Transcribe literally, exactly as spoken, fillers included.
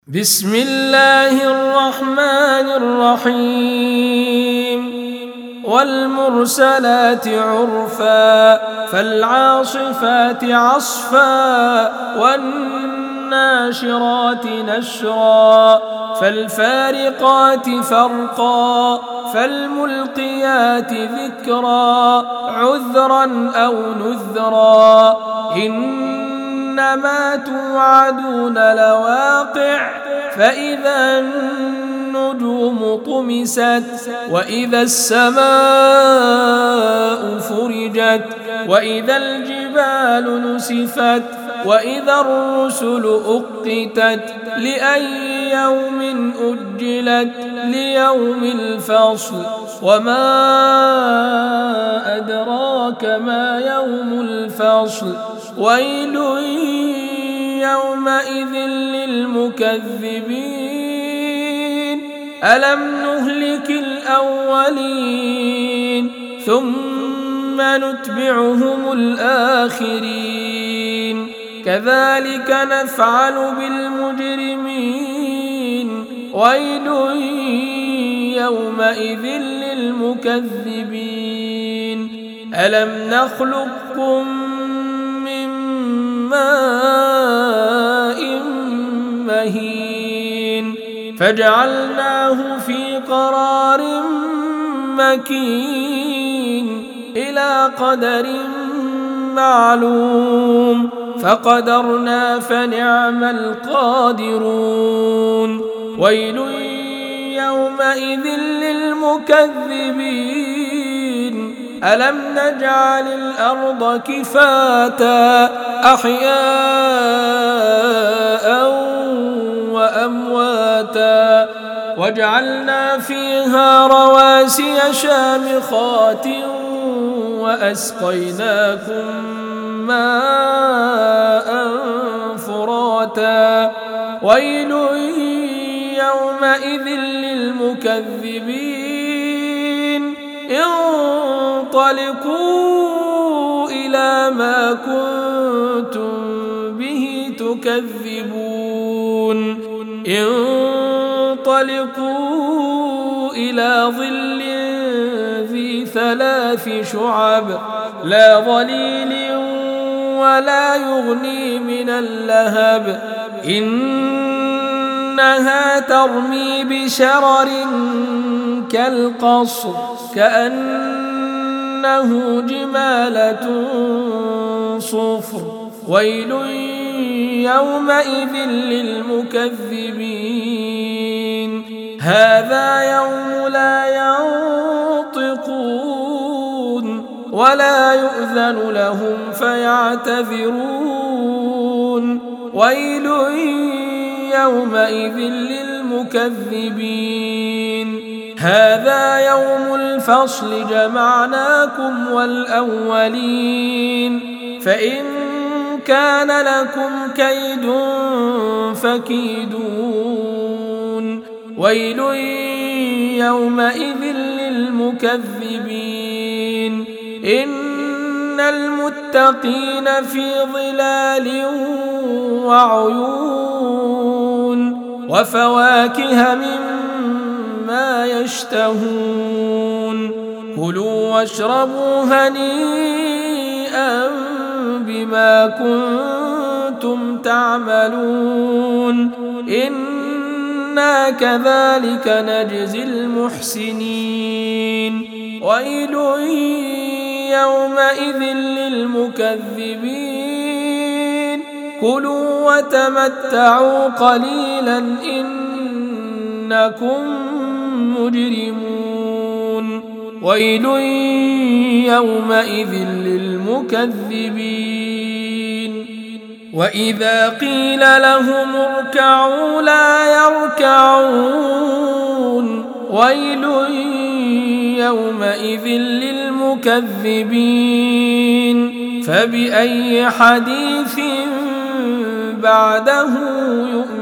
بسم الله الرحمن الرحيم والمرسلات عرفا فالعاصفات عصفا والناشرات نشرا فالفارقات فرقا فالملقيات ذكرا عذرا أو نذرا إنما توعدون لواقع فإذا النجوم طمست وإذا السماء فرجت وإذا الجبال نسفت وإذا الرسل أقتت لأي يوم أجلت ليوم الفصل وما أدراك ما يوم الفصل ويل يومئذ للمكذبين ألم نهلك الأولين ثم نتبعهم الآخرين كذلك نفعل بالمجرمين ويل يومئذ للمكذبين ألم نخلقكم من ماء مهين فجعلناه في قرار مكين إلى قدر معلوم فقدرنا فنعم القادرون ويل يومئذ للمكذبين ألم نجعل الأرض كفاتا أحياء وأمواتا وجعلنا فيها رواسي شامخات وأسقيناكم ماء فراتا ويل يومئذ للمكذبين انطلقوا إلى ما كنتم به تكذبون انطلقوا إلى ظل ذي ثلاث شعب لا ظليل ولا يغني من اللهب إنها ترمي بشرر كالقصر كأنه جمالة صفر ويل يومئذ للمكذبين هذا يوم لا ينطقون ولا يؤذن لهم فيعتذرون ويل يومئذ للمكذبين هذا يوم الفصل جمعناكم والأولين فإن كان لكم كيد فكيدون ويل يومئذ للمكذبين إن المتقين في ظلال وعيون وفواكه مما يشتهون كلوا واشربوا هنيئا بما كنتم تعملون إنا كذلك نجزي المحسنين ويل يومئذ للمكذبين كلوا وتمتعوا قليلا إنكم مجرمون ويل يومئذ للمكذبين وإذا قيل لهم اركعوا لا يركعون ويل يومئذ للمكذبين فبأي حديث بعده يؤمنون